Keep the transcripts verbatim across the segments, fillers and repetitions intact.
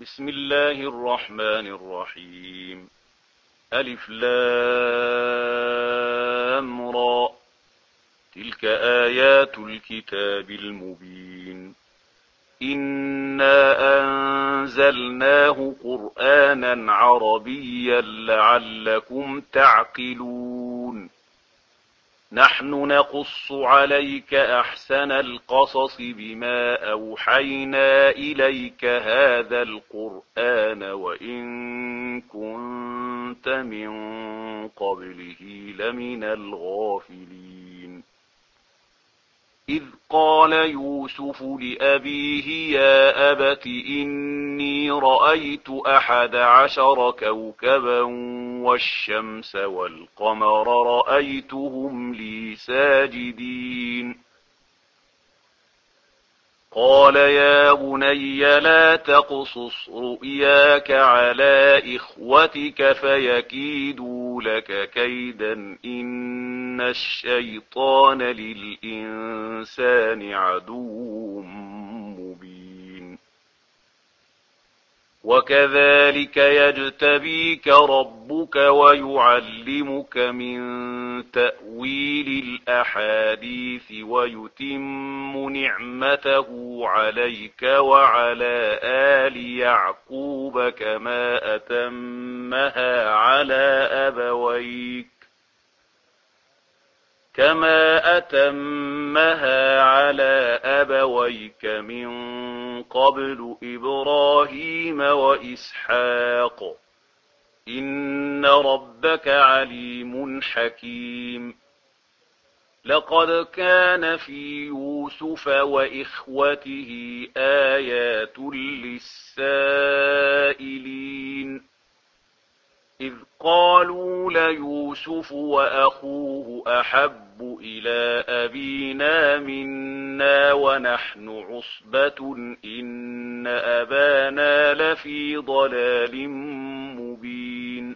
بسم الله الرحمن الرحيم. ألف لام را، تلك آيات الكتاب المبين. إنا أنزلناه قرآنا عربيا لعلكم تعقلون. نحن نقص عليك أحسن القصص بما أوحينا إليك هذا القرآن وإن كنت من قبله لمن الغافلين. إذ قال يوسف لأبيه يا أبت إني رأيت أحد عشر كوكبا والشمس والقمر رأيتهم لي ساجدين. قال يا بني لا تقصص رؤياك على إخوتك فيكيدوا لك كيدا إن الشيطان للإنسان عدو مبين. وكذلك يجتبيك ربك ويعلمك من تأويل الأحاديث ويتم نعمته عليك وعلى آل يعقوب كما أتمها على أبويك كما أتمها على أبويك من قبل إبراهيم وإسحاق إن ربك عليم حكيم. لقد كان في يوسف وإخوته آيات للسائلين إذ قالوا ليوسف وأخوه أحب إلى أبينا منا ونحن عصبة إن أبانا لفي ضلال مبين.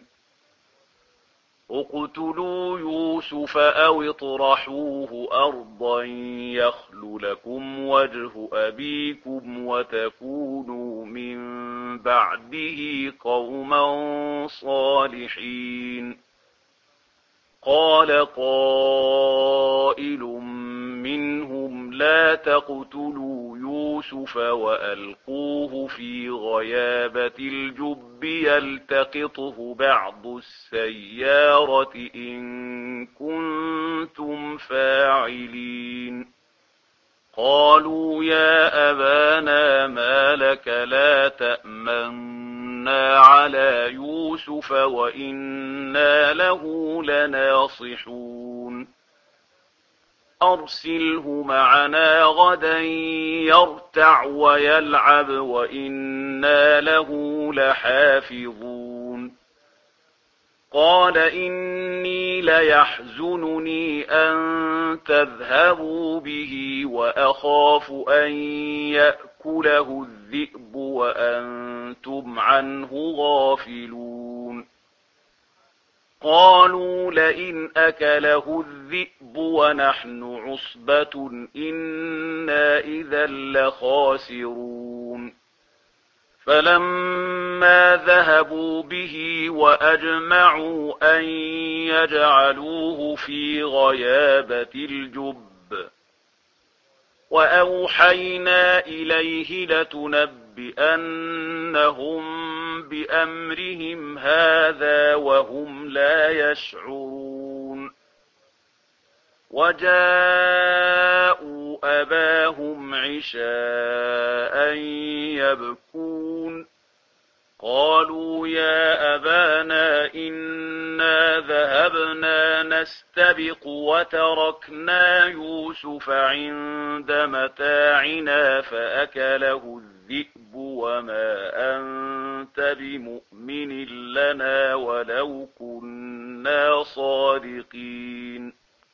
اقتلوا يوسف أو اطرحوه أرضا يخل لكم وجه أبيكم وتكونوا من بعده قوما صالحين. قال قائل منهم لا تقتلوا يوسف وألقوه في غيابة الجب يلتقطه بعض السيارة إن كنتم فاعلين. قالوا يا أبانا ما لك لا تأمنا على يوسف وإنا له لناصحون. أرسله معنا غدا يرتع ويلعب وإنا له لحافظون. قال إني ليحزنني أن تذهبوا به وأخاف أن يأكله الذئب وأنتم عنه غافلون. قالوا لئن أكله الذئب ونحن عصبة إنا إذا لخاسرون. فلما ذهبوا به وأجمعوا أن يجعلوه في غيابة الجب وأوحينا إليه لتنبئنهم بأمرهم هذا وهم لا يشعرون. وجاءوا أباهم عشاء يبكون. قالوا يا أبانا إنا ذهبنا نستبق وتركنا يوسف عند متاعنا فأكله الذئب وما أنت بمؤمن لنا ولو كنا صادقين.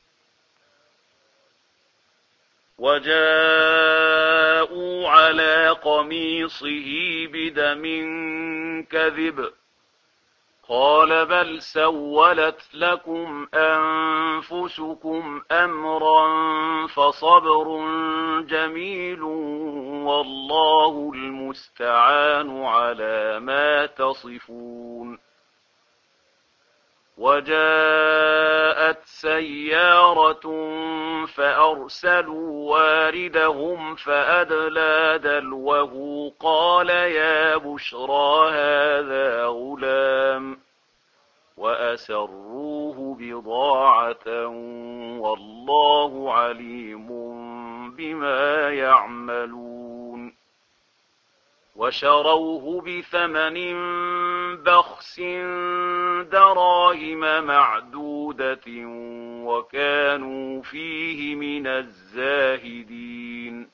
وجاءوا على قميصه بدم كذب قال بل سولت لكم أنفسكم أمرا فصبر جميل والله المستعان على ما تصفون. وجاءت سيارة فأرسلوا واردهم فأدلى دلوه قال يا بشرى هذا غلام وأسروه بضاعة والله عليم بما يعملون. وشروه بثمن بخس دراهم معدودة وكانوا فيه من الزاهدين.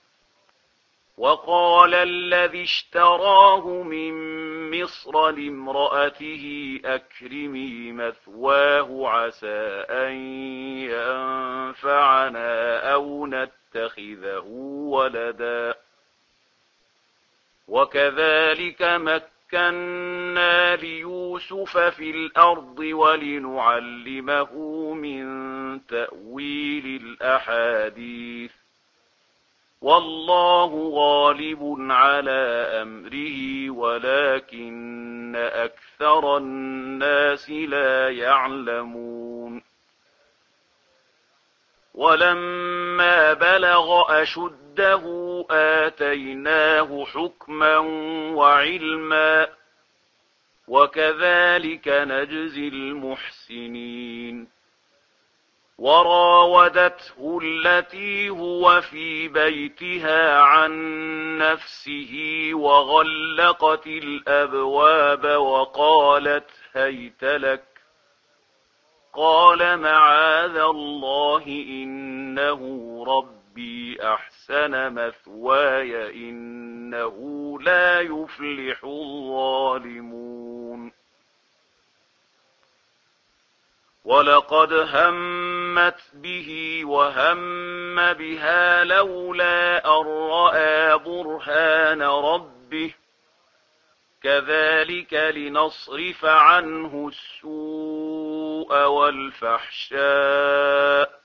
وقال الذي اشتراه من مصر لامرأته أكرمي مثواه عسى أن ينفعنا أو نتخذه ولدا وكذلك مكنا ليوسف في الأرض ولنعلمه من تأويل الأحاديث والله غالب على أمره ولكن أكثر الناس لا يعلمون. ولما بلغ أشده آتيناه حكما وعلما وكذلك نجزي المحسنين. وراودته التي هو في بيتها عن نفسه وغلقت الأبواب وقالت هيت لك قال معاذ الله إنه ربي أحسن مثواي إنه لا يفلح الظالمون. ولقد همت به وهم بها لولا أن رأى برهان ربه كذلك لنصرف عنه السوء والفحشاء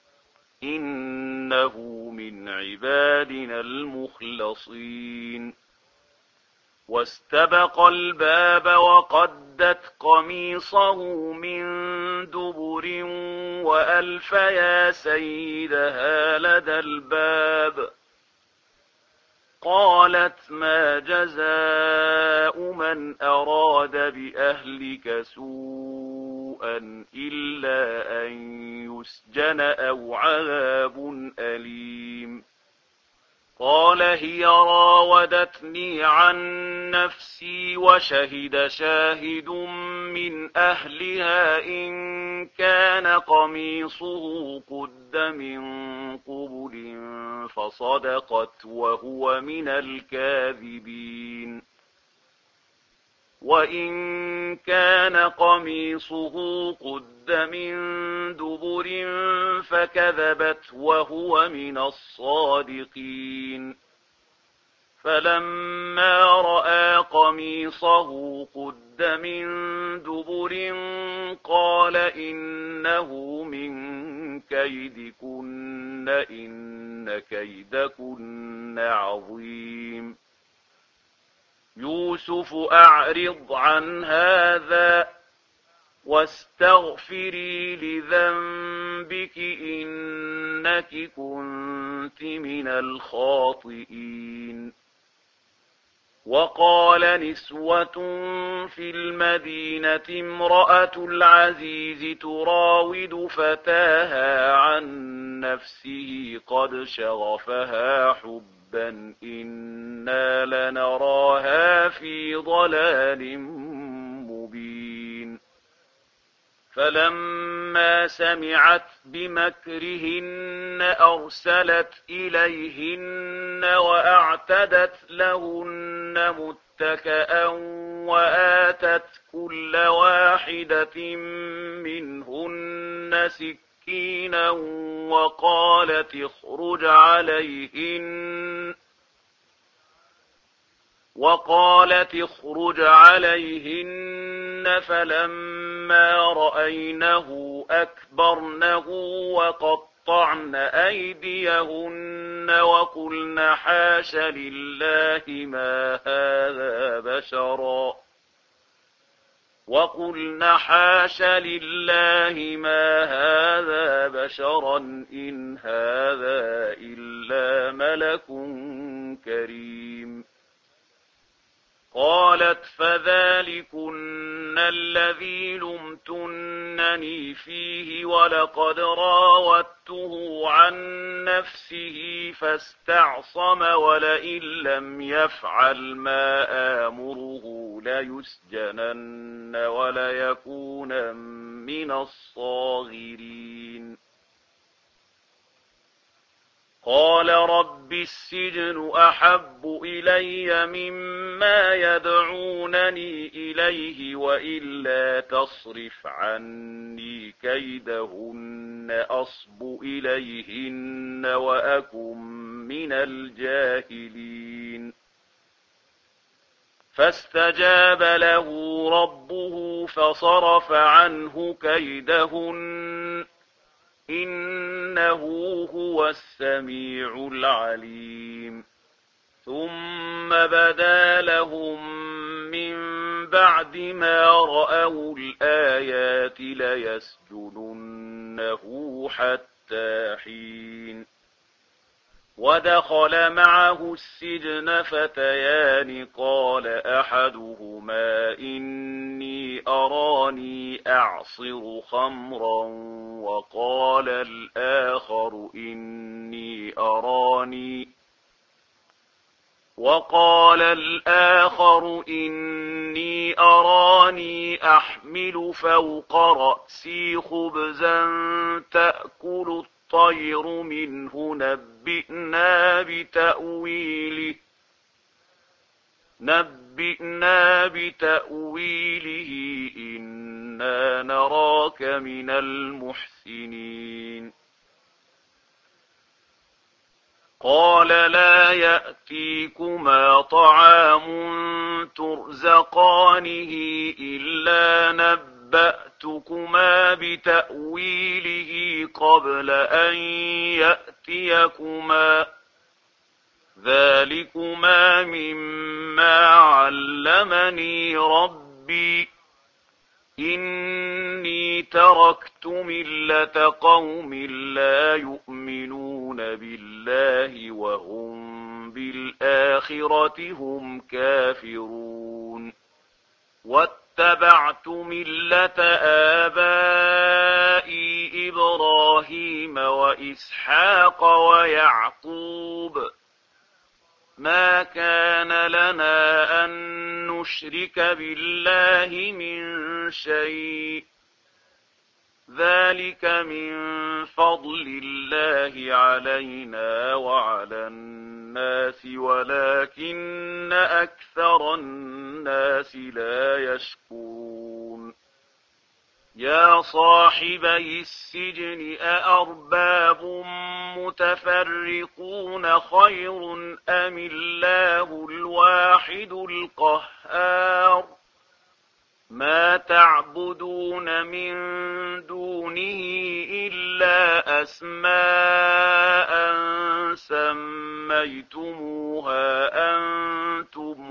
إنه من عبادنا المخلصين. واستبق الباب وقدت قميصه من دبر وألف يا سيدها لدى الباب قالت ما جزاء من أراد بأهلك سوءا إلا أن يسجن أو عذاب أليم. قال هي راودتني عن نفسي وشهد شاهد من أهلها إن كان قميصه قد من قبل فصدقت وهو من الكاذبين. وإن كان قميصه قد من دبر فكذبت وهو من الصادقين. فلما رأى قميصه قد من دبر قال إنه من كيدكن إن كيدكن عظيم. يوسف أعرض عن هذا واستغفري لذنبك إنك كنت من الخاطئين. وقال نسوة في المدينة امرأة العزيز تراود فتاها عن نفسه قد شغفها حبا إنا لنراها في ضلال مبين. فلما سمعت بمكرهن أرسلت إليهن وأعتدت لهن متكأ وآتت كل واحدة منهن سكينا وقالت اخرج عليهن وقالت اخرج عليهن فلما رأينه أكبرنه وقطعن أيديهن وقلن حاش لله ما هذا بشرا وقلن حاش لله ما هذا بشرا إن هذا إلا ملك كريم. قالت فذلكن الذي لمتنني فيه ولقد راودته عن نفسه فاستعصم ولئن لم يفعل ما آمره ليسجنن وليكونا من الصاغرين. قال رب السجن أحب إلي مما يدعونني إليه وإلا تصرف عني كيدهن أصب إليهن وأكن من الجاهلين. فاستجاب له ربه فصرف عنه كيدهن إنه هو السميع العليم. ثم بدا لهم من بعد ما رأوا الآيات ليسجننه حتى حين. ودخل معه السجن فتيان قال أحدهما إني أراني أعصر خمرا وقال الآخر إني أراني وقال الآخر إني أراني أحمل فوق رأسي خبزا تأكل الطير منه نبئنا بتأويله نبئنا بتأويله إنا نراك من المحسنين. قال لا يأتيكما طعام ترزقانه إلا نبأتكما بتأويله قبل أن يأتيكما ذلكما مما علمني ربي إني تركت ملة قوم لا يؤمنون بالله وهم بالآخرة هم كافرون واتبعت ملة آبائي إبراهيم وإسحاق ويعقوب ما كان لنا أن نشرك بالله من شيء ذلك من فضل الله علينا وعلى الناس ولكن أكثر الناس لا يشكرون. يا صاحبي السجن أأرباب متفرقون خير أم الله الواحد القهار ما تعبدون من دونه إلا أسماء سميتموها أنتم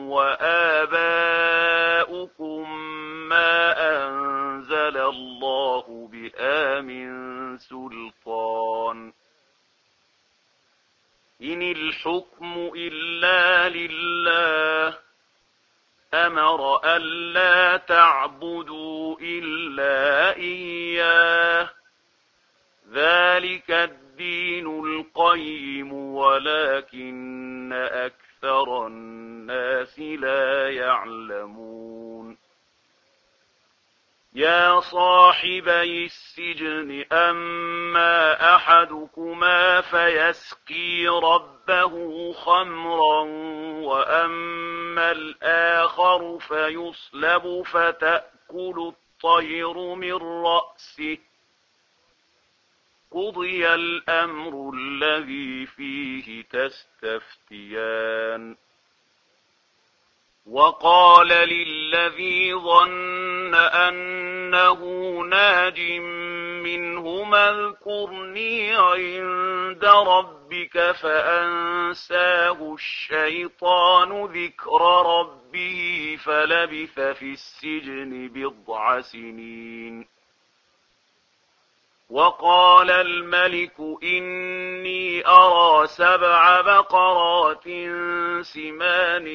وآباؤكم ما أنزل الله بها من سلطان إن الحكم إلا لله أمر ألا تعبدوا إلا إياه ذلك الدين القيم ولكن أكثر الناس لا يعلمون. يا صاحبي السجن أما أحدكما فيسقي ربه خمرا وأما الآخر فيصلب فتأكل الطير من رأسه قضي الأمر الذي فيه تستفتيان وقال للذي ظن أنه ناج منهما اذكرني عند ربك فأنساه الشيطان ذكر ربه فلبث في السجن بضع سنين. وقال الملك إني أرى سبع بقرات سمان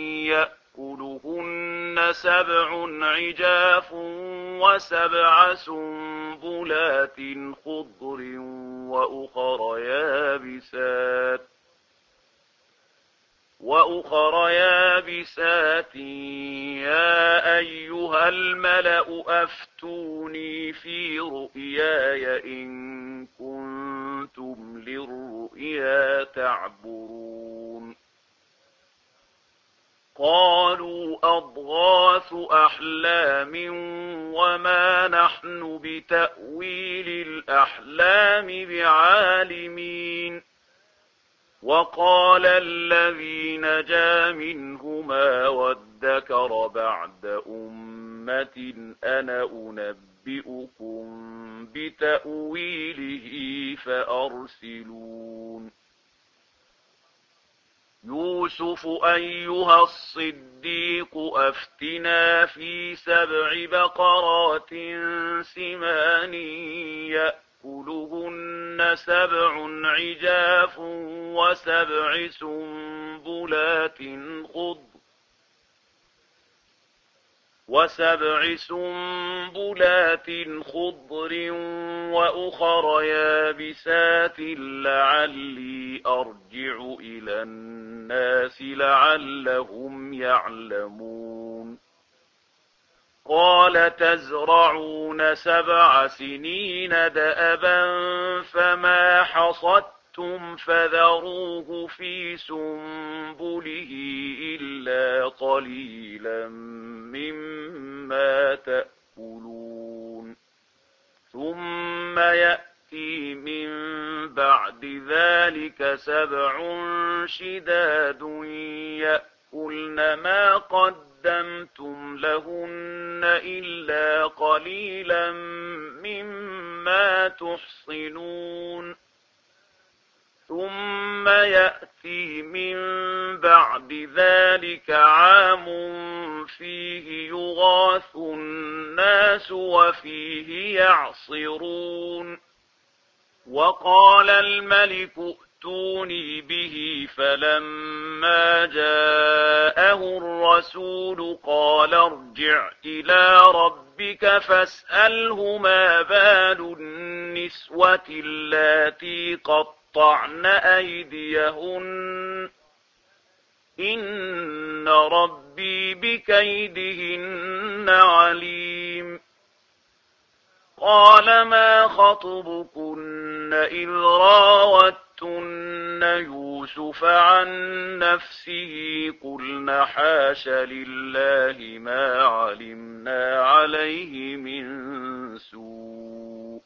يأكلهن سبع عجاف وسبع سنبلات خضر وأخر يابسات وأخر يابسات يا أيها الملأ أفتوني في رؤياي إن كنتم للرؤيا تعبرون. قالوا أضغاث أحلام وما نحن بتأويل الأحلام بعالمين. وقال الذي نجا منهما وادكر بعد أمة أنا أنبئكم بتأويله فأرسلون. يوسف أيها الصديق أفتنا في سبع بقرات سمان يأكلهن سبع عجاف وسبع سنبلات خضر وسبع سنبلات خضر وأخر يابسات لعلي أرجع إلى الناس لعلهم يعلمون. قال تزرعون سبع سنين دأبا فما حصدتم فذروه في سنبله إلا قليلا مما تأكلون. ثم يأتي من بعد ذلك سبع شداد يأكلن ما قدمتم لهن إلا قليلا مما تحصنون. ثم يأتي من بعد ذلك عام فيه يغاث الناس وفيه يعصرون. وقال الملك ائتوني به فلما جاءه الرسول قال ارجع إلى ربك فاسأله ما بال النسوة اللاتي قطعن أيديهن إن ربي بكيدهن عليم. قال ما خطبكن إذ راوتن يوسف عن نفسه قلن حاش لله ما علمنا عليه من سوء.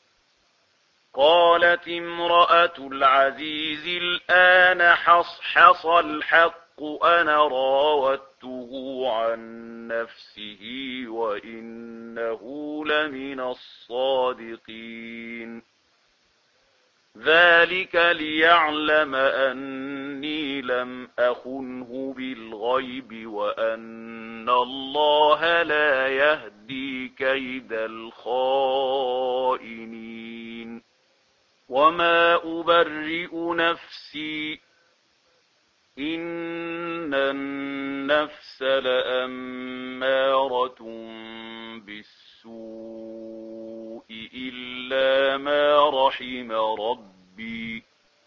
قالت امرأة العزيز الآن حصحص الحق أنا راودته عن نفسه وإنه لمن الصادقين. ذلك ليعلم أني لم أخنه بالغيب وأن الله لا يهدي كيد الخائنين. وما أبرئ نفسي إن النفس لأمارة بالسوء إلا ما رحم ربي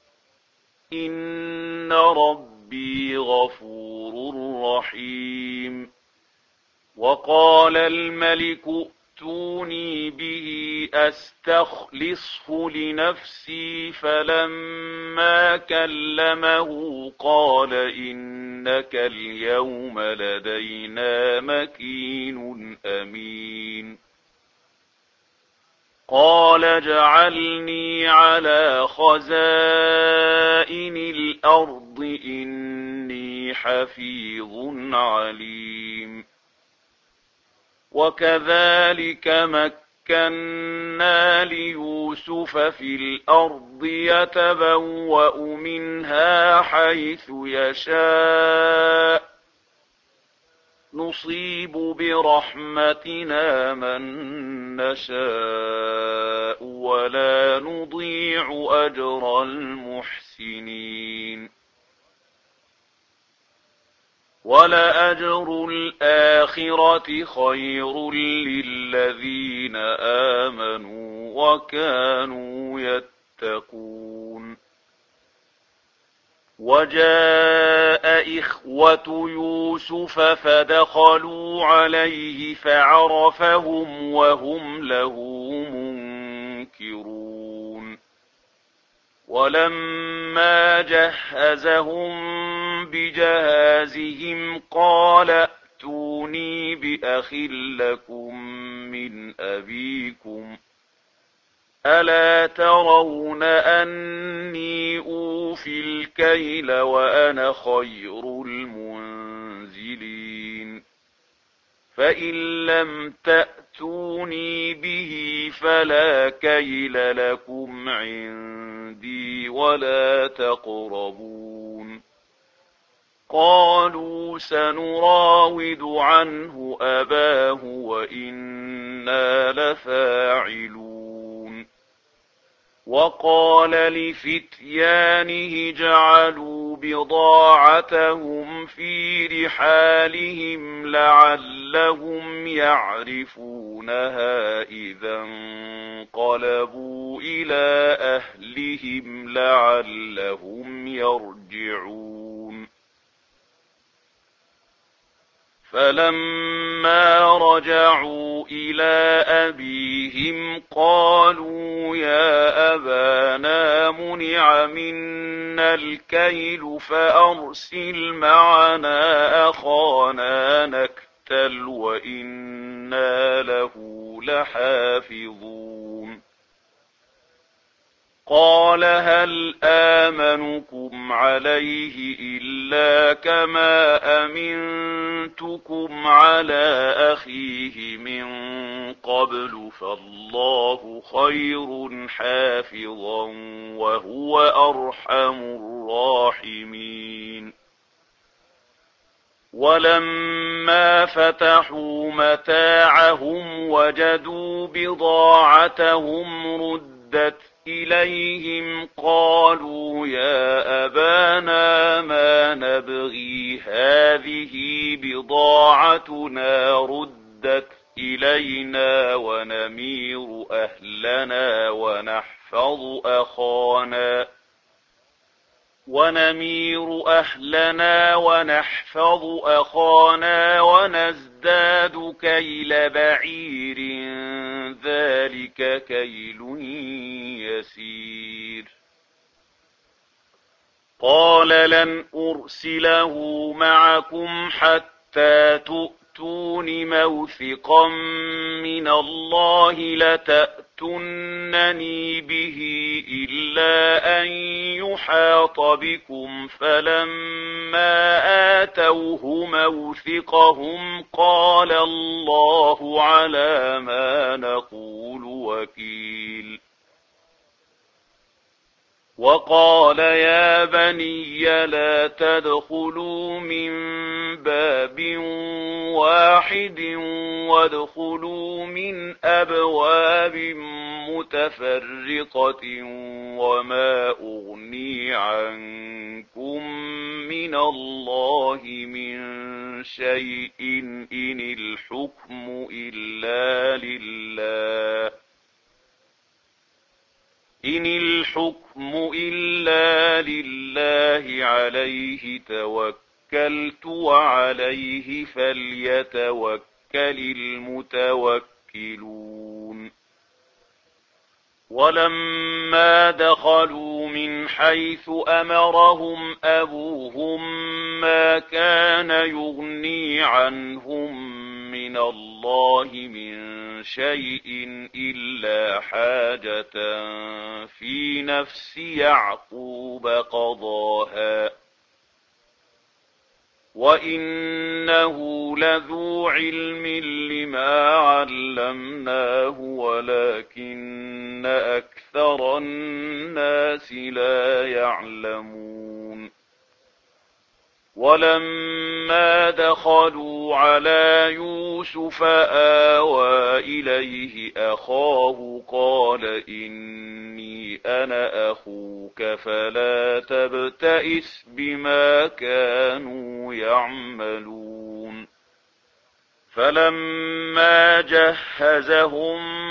إن ربي غفور رحيم. وقال الملك ائتوني به أستخلصه لنفسي فلما كلمه قال إنك اليوم لدينا مكين أمين. قال اجعلني على خزائن الأرض إني حفيظ عليم. وكذلك مكنا ليوسف في الأرض يتبوأ منها حيث يشاء نصيب برحمتنا من نشاء ولا نضيع أجر المحسنين. ولأجر الآخرة خير للذين آمنوا وكانوا يتقون. وجاء إخوة يوسف فدخلوا عليه فعرفهم وهم له منكرون. ولما جهزهم بجهازهم قال ائتوني بأخ لكم من أبيكم ألا ترون أني أوفي الكيل وأنا خير المنزلين. فإن لم تأتوني به فلا كيل لكم عندي ولا تقربون. قالوا سنراود عنه أباه وإنا لفاعلون. وقال لفتيانه جعلوا بضاعتهم في رحالهم لعلهم يعرفونها إذا انقلبوا إلى أهلهم لعلهم يرجعون. فلما رجعوا إلى أبيهم قالوا يا أبانا منع منا الكيل فأرسل معنا أخانا نكتل وإنا له لحافظون. قال هل آمنكم عليه إلا كما أمنتكم على أخيه من قبل فالله خير حافظا وهو أرحم الراحمين. ولما فتحوا متاعهم وجدوا بضاعتهم ردت إليهم قالوا يا أبانا ما نبغي هذه بضاعتنا ردت إلينا ونمير أهلنا ونحفظ أخانا ونمير أهلنا ونحفظ أخانا ونزداد كيل بعير ذلك كيل يسير. قال لن أرسله معكم حتى تؤتون موثقا من الله لتأتونني به إلا أن يحاط بكم. فلما آتوه موثقهم قال الله على ما نقول وكيل. وقال يا بني لا تدخلوا من باب واحد وادخلوا من أبواب متفرقة وما أغني عنكم من الله من شيء إن الحكم إلا لله إن الحكم إلا لله عليه توكلت وعليه فليتوكل المتوكلون. ولما دخلوا من حيث أمرهم أبوهم ما كان يغني عنهم من الله من شيء إلا حاجة في نفس يعقوب قضاها وإنه لذو علم لما علمناه ولكن أكثر الناس لا يعلمون ولما دخلوا على يوسف آوى إليه أخاه قال إني أنا أخوك فلا تبتئس بما كانوا يعملون فلما جهزهم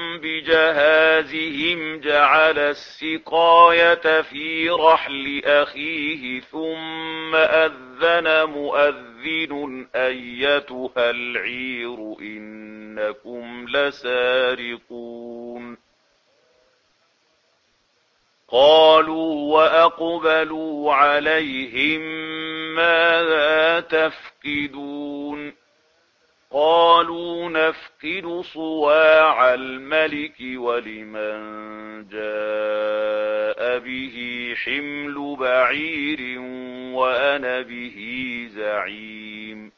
بجهازهم جعل السقاية في رحل أخيه ثم أذن مؤذن أيتها العير إنكم لسارقون قالوا وأقبلوا عليهم ماذا تفقدون قالوا نفقد صواع الملك ولمن جاء به حمل بعير وأنا به زعيم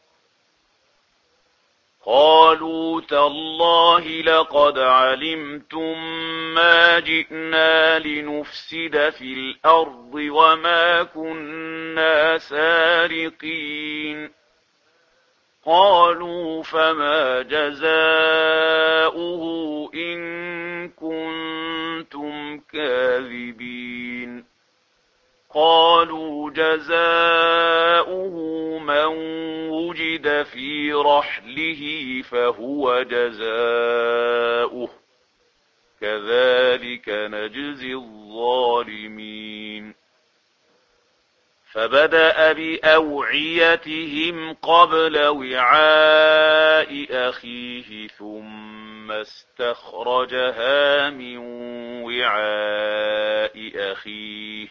قالوا تالله لقد علمتم ما جئنا لنفسد في الأرض وما كنا سارقين قالوا فما جزاؤه إن كنتم كاذبين قالوا جزاؤه من وجد في رحله فهو جزاؤه كذلك نجزي الظالمين فبدأ بأوعيتهم قبل وعاء أخيه ثم استخرجها من وعاء أخيه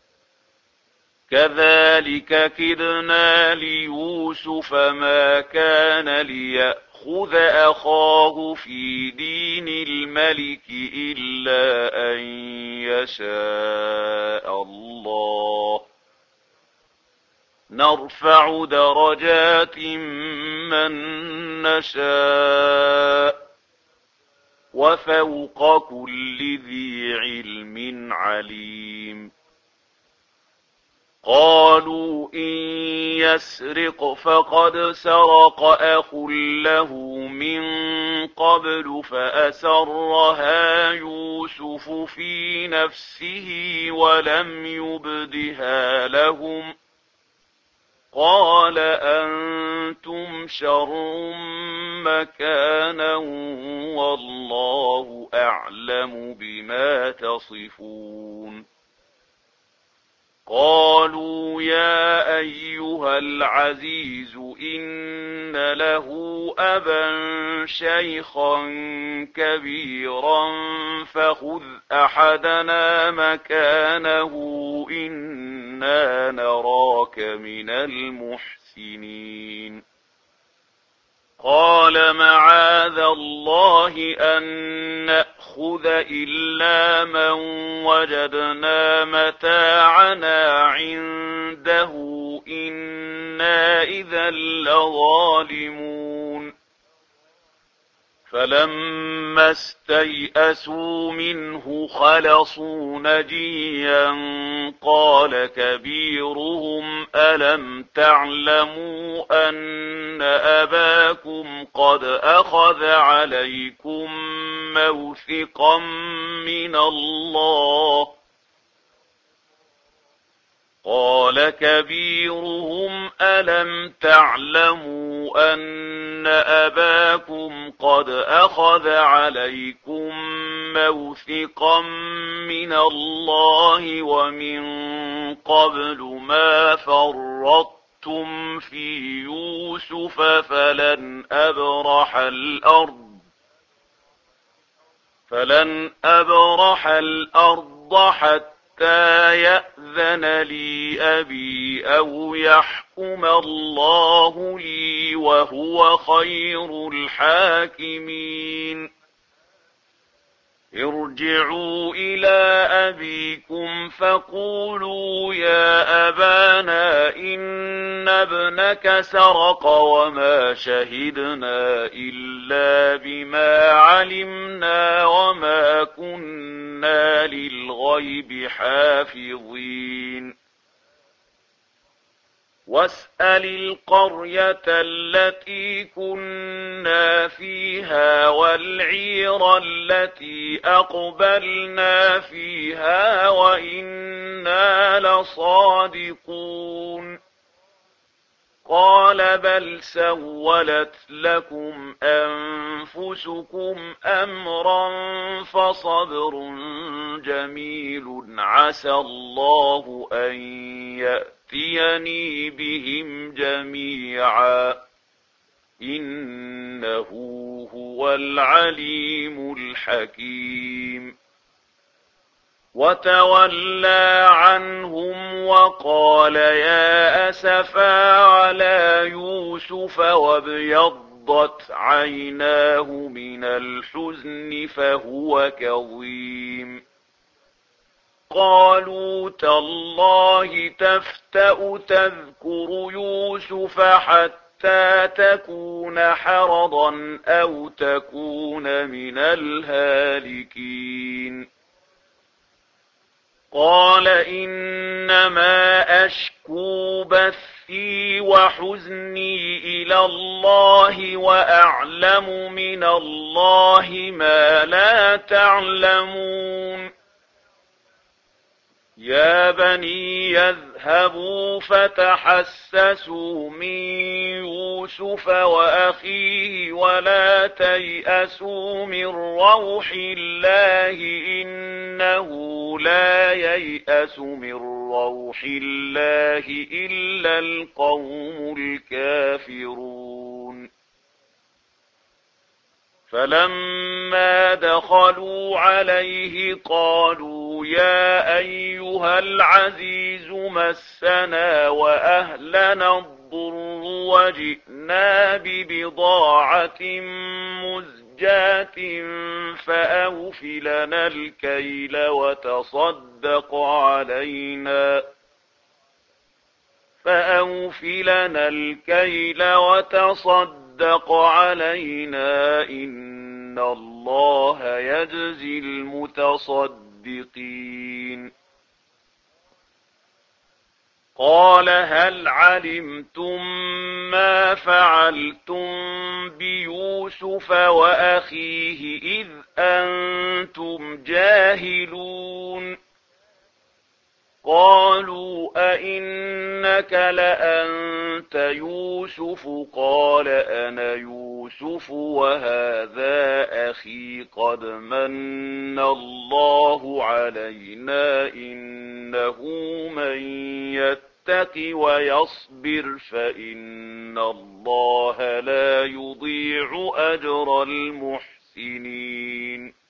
كذلك كدنا ليوسف ما كان ليأخذ أخاه في دين الملك إلا أن يشاء الله نرفع درجات من نشاء وفوق كل ذي علم عليم قالوا إن يسرق فقد سرق أخ له من قبل فأسرها يوسف في نفسه ولم يبدها لهم قال أنتم شر مكانا والله أعلم بما تصفون قالوا يا أيها العزيز إن له أبا شيخا كبيرا فخذ أحدنا مكانه إنا نراك من المحسنين قال معاذ الله أن نأخذ إلا من وجدنا متاعنا عنده إنا إذا لظالمون فلما استيئسوا منه خلصوا نجيا قال كبيرهم ألم تعلموا أن أباكم قد أخذ عليكم موثقا من الله قال كبيرهم ألم تعلموا أن أباكم قد أخذ عليكم موثقا من الله ومن قبل ما فرطتم في يوسف فلن أبرح الأرض فلن أبرح الأرض حتى حتى يأذن لي أبي أو يحكم الله لي وهو خير الحاكمين ارجعوا إلى أبيكم فقولوا يا أبانا إن ابنك سرق وما شهدنا إلا بما علمنا وما كنا للغيب حافظين واسأل القرية التي كنا فيها والعير التي أقبلنا فيها وإنا لصادقون قال بل سولت لكم أنفسكم أمرا فصبر جميل عسى الله أن يأتيني بهم جميعا إنه هو العليم الحكيم وتولى عنهم وقال يا أسفا على يوسف وابيضت عيناه من الحزن فهو كظيم قالوا تالله تفتأ تذكر يوسف حتى تكون حرضا أو تكون من الهالكين قال إنما أشكو بثي وحزني إلى الله وأعلم من الله ما لا تعلمون يا بني يذهبوا فتحسسوا من يوسف وأخيه ولا تيأسوا من روح الله إنه لا ييأس من روح الله إلا القوم الكافرون فلما دخلوا عليه قالوا يا أيها العزيز مسنا وأهلنا الضر وجئنا ببضاعة مزجاة فأوف لنا الكيل وتصدق علينا فأوف لنا الكيل وتصدق صدق علينا إن الله يجزي المتصدقين قال هل علمتم ما فعلتم بيوسف وأخيه إذ أنتم جاهلون قالوا أئنك لأنت يوسف قال أنا يوسف وهذا أخي قد من الله علينا إنه من يتق ويصبر فإن الله لا يضيع أجر المحسنين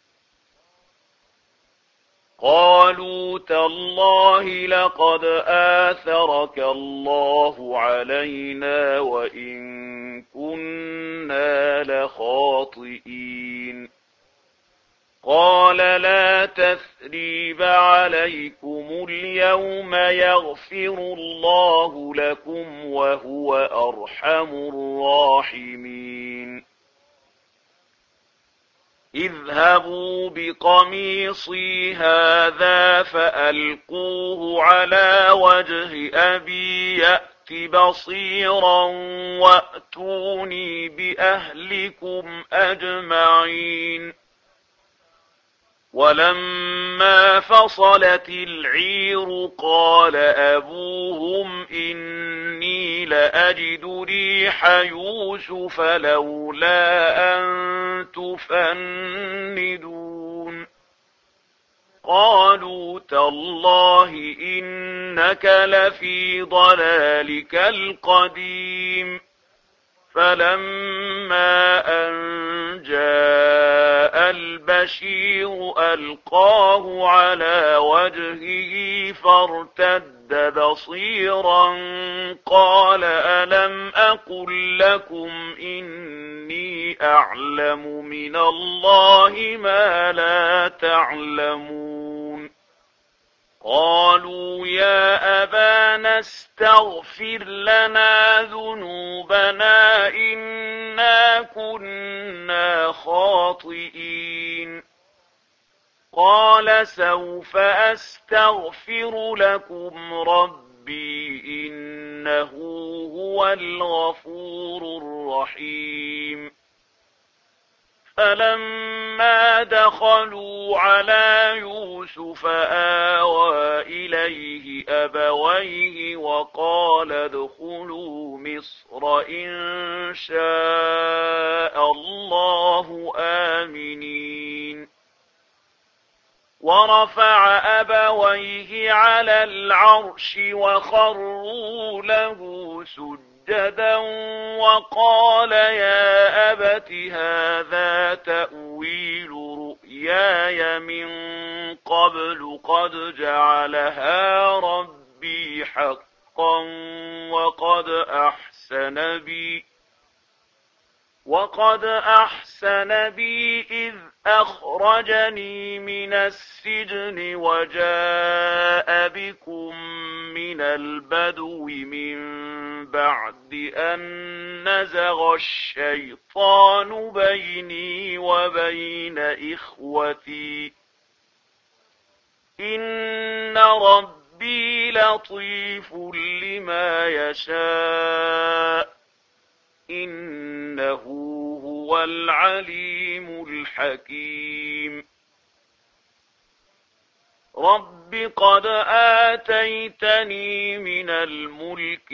قالوا تالله لقد آثرك الله علينا وإن كنا لخاطئين قال لا تثريب عليكم اليوم يغفر الله لكم وهو أرحم الراحمين اذهبوا بقميصي هذا فألقوه على وجه أبي يأت بصيرا وأتوني بأهلكم أجمعين ولما فصلت العير قال أبوهم إني لأجد ريح يوسف لولا أن تفندون قالوا تالله إنك لفي ضلالك القديم فلما أن جاء البشر البشير ألقاه على وجهه فارتد بصيرا قال ألم أقل لكم إني أعلم من الله ما لا تعلمون قالوا يا أبانا استغفر لنا ذنوبنا إنا كنا خاطئين قال سوف أستغفر لكم ربي إنه هو الغفور الرحيم فلما دخلوا على يوسف آوى إليه أبويه وقال ادخلوا مصر إن شاء الله آمنين ورفع أبويه على العرش وخروا له سجدا وقال يا أبت هذا تأويل رؤياي من قبل قد جعلها ربي حقا وقد أحسن بي وقد أحسن بي إذ أخرجني من السجن وجاء بكم من البدو من بعد أن نزغ الشيطان بيني وبين إخوتي إن ربي لطيف لما يشاء إنه هو العليم الحكيم رب قد آتيتني من الملك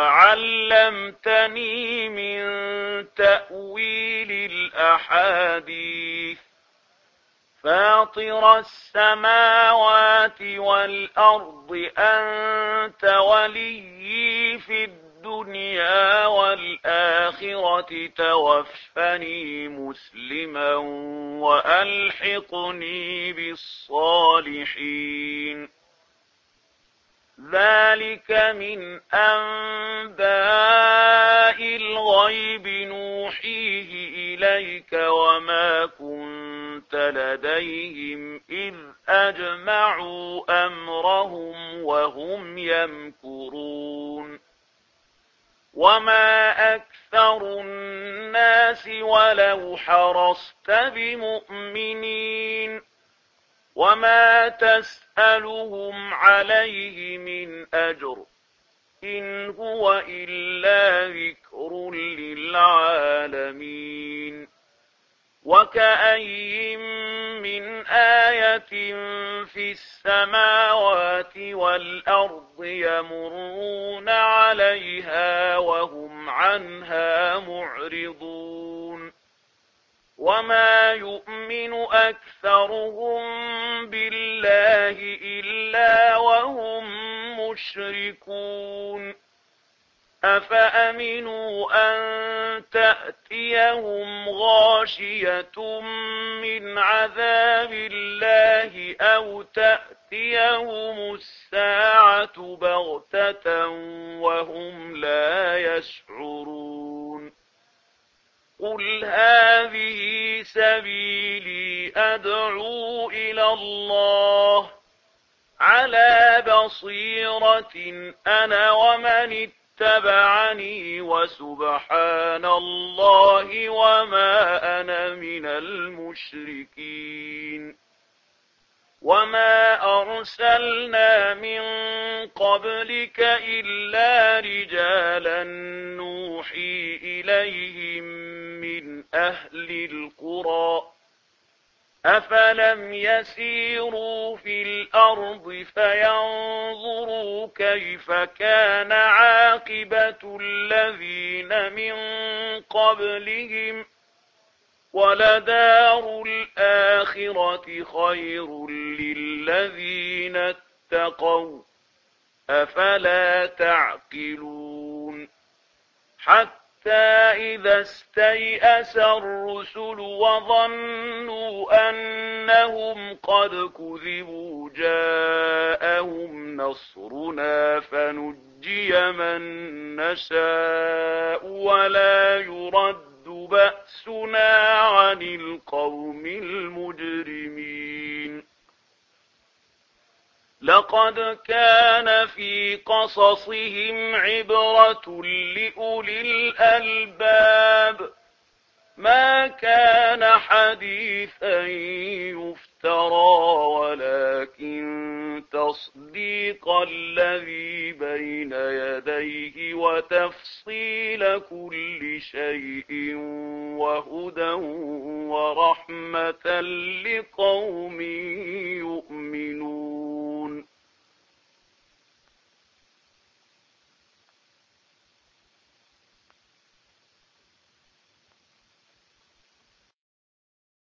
وعلمتني من تأويل الأحاديث فاطر السماوات والأرض أنت وليي في الدنيا والآخرة توفني مسلما وألحقني بالصالحين ذلك من أنباء الغيب نوحيه إليك وما كنت لديهم إذ أجمعوا أمرهم وهم يمكرون وما أكثر الناس ولو حرصت بمؤمنين وما تسألهم عليه من أجر إن هو إلا ذكر للعالمين وكأي من آية في السماوات والأرض يمرون عليها وهم عنها معرضون وما يؤمن أكثرهم بالله إلا وهم مشركون أفأمنوا أن تأتيهم غاشية من عذاب الله أو تأتيهم الساعة بغتة وهم لا يشعرون قل هذه سبيلي أدعو إلى الله على بصيرة أنا ومن اتبعني وسبحان الله وما أنا من المشركين وما أرسلنا من قبلك إلا رجالا نوحي إليهم من أهل القرى أفلم يسيروا في الأرض فينظروا كيف كان عاقبة الذين من قبلهم ولدار الآخرة خير للذين اتقوا أفلا تعقلون حتى إذا استيأس الرسل وظنوا أنهم قد كذبوا جاءهم نصرنا فنجي من نشاء ولا يرد بأسنا عن القوم المجرمين. لقد كان في قصصهم عبرة لأولي الألباب ما كان حديثا يفترى ولكن تصديق الذي بين يديه وتفصيل كل شيء وهدى ورحمة لقوم